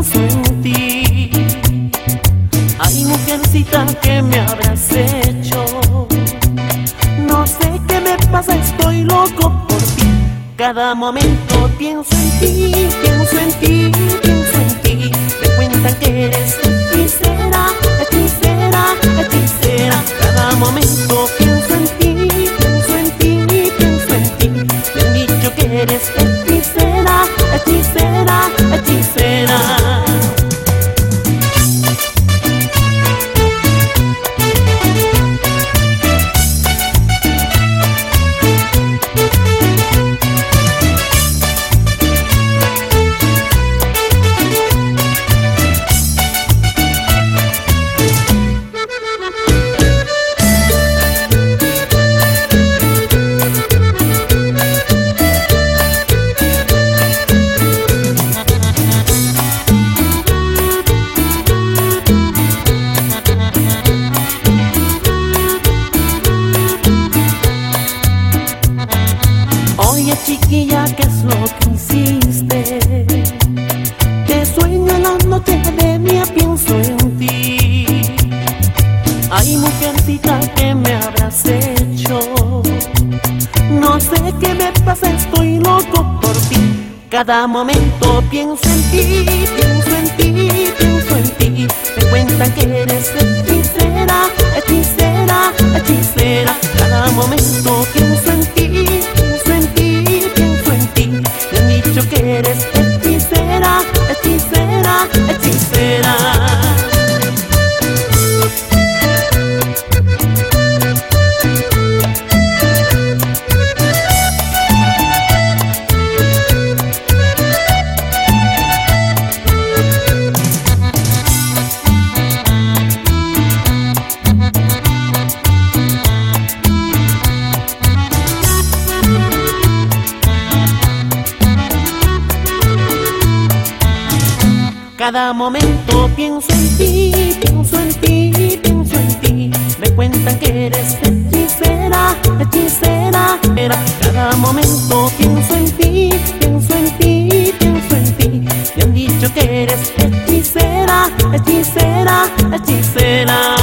pienso en ti. Ay, mujercita, ¿qué me habrás hecho? No sé qué me pasa, estoy loco por ti. Cada momento pienso en ti, pienso en ti, pienso en ti. Me cuentan que eres hechicera, hechicera, hechicera. Cada momento pienso en ti, pienso en ti, pienso en ti. Me han dicho que eres hechicera, hechicera, hechicera. Oye, chiquilla, ¿qué es lo que hiciste? Que sueño en la noche de día, pienso en ti. Ay, mujercita, ¿qué me habrás hecho? No sé qué me pasa, estoy loco por ti. Cada momento pienso en ti, pienso en ti, pienso en ti. Me cuentan que eres hechicera, hechicera, hechicera. Cada momento pienso en ti, pienso en ti, pienso en ti. Me han dicho que eres hechicera, hechicera, hechicera. Cada momento pienso en ti, pienso en ti, pienso en ti. Me cuentan que eres hechicera, hechicera, hechicera. Cada momento pienso en ti, pienso en ti, pienso en ti. Me han dicho que eres hechicera, hechicera, hechicera.